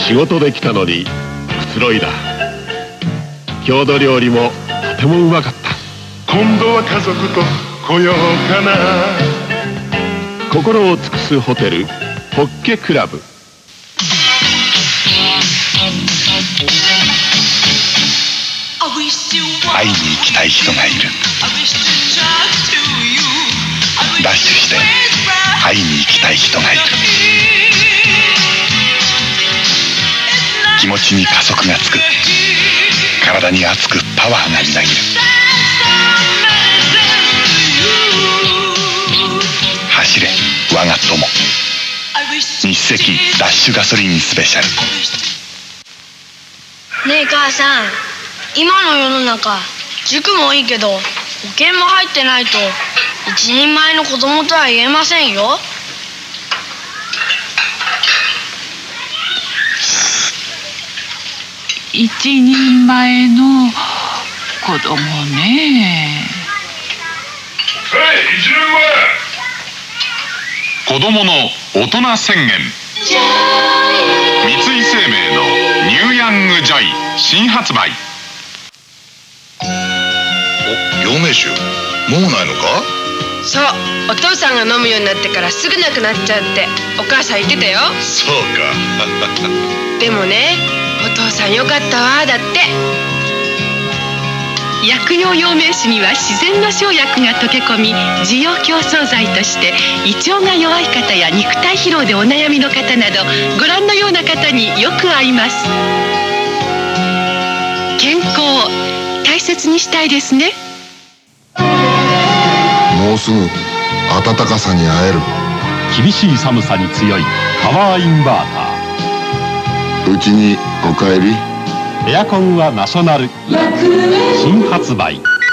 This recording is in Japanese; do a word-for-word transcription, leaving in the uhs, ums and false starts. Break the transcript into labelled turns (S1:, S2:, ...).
S1: 仕事で来たのにくつろいだ。郷土料理もとてもうまかった。
S2: 今度は家族と来ようかな。
S1: 心を尽くすホテルホッケクラブ。
S3: 会いに行きたい人がいる。ダッシュして会いに行きたい人がいる。気持ちに加速がつく。体に熱くパワーがみなぎる。走れ我が友。日赤ダッシュガソリンスペシャル。
S4: ねえ母さん、今の世の中塾もいいけど保険も入ってないと一人前の子供とは言えませんよ。
S5: 一人前の子供ね。
S2: はい、一人
S6: 前。子供の大人宣言。三井生命のニューヤングジョイ新発売。
S3: お、陽明酒もうないのか。
S7: そう、お父さんが飲むようになってからすぐなくなっちゃうってお母さん言ってたよ。
S3: そうか
S7: でもね、お父さんよかったわ。だって
S5: 薬用陽明酒には自然の生薬が溶け込み、滋養強壮剤として胃腸が弱い方や肉体疲労でお悩みの方などご覧のような方によく合います。健康大切にしたいですね。
S8: もうすぐ暖かさに会える。
S1: 厳しい寒さに強いパワーインバータ
S8: うちにお帰り。
S1: ー。エアコンはナショナル新発売。